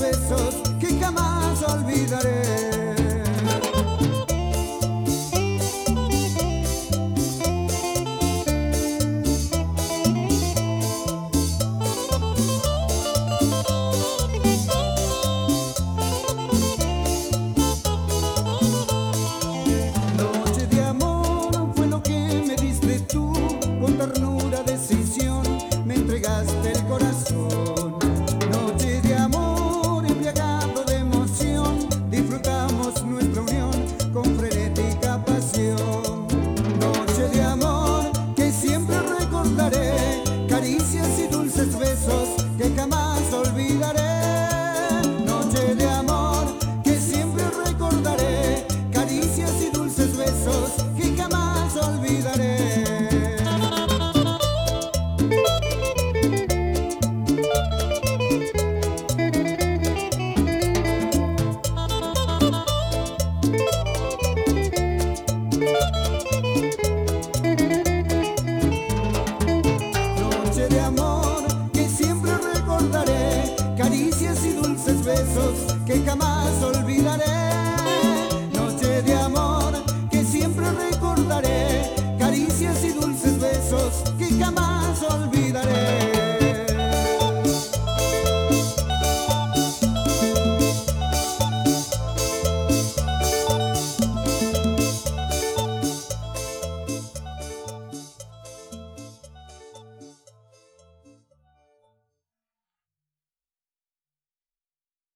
besos que jamás olvidaré. Noche de amor fue lo que me diste tú, con ternura, decisión, me entregaste el corazón. Noche de amor, embriagado de emoción, disfrutamos nuestra unión con frenética pasión. Noche de amor que siempre recordaré, caricias y dulces besos que jamás olvidaré. Noche de amor que siempre recordaré, caricias y dulces besos que jamás olvidaré. Noche de amor que siempre recordaré, caricias y dulces besos que jamás olvidaré.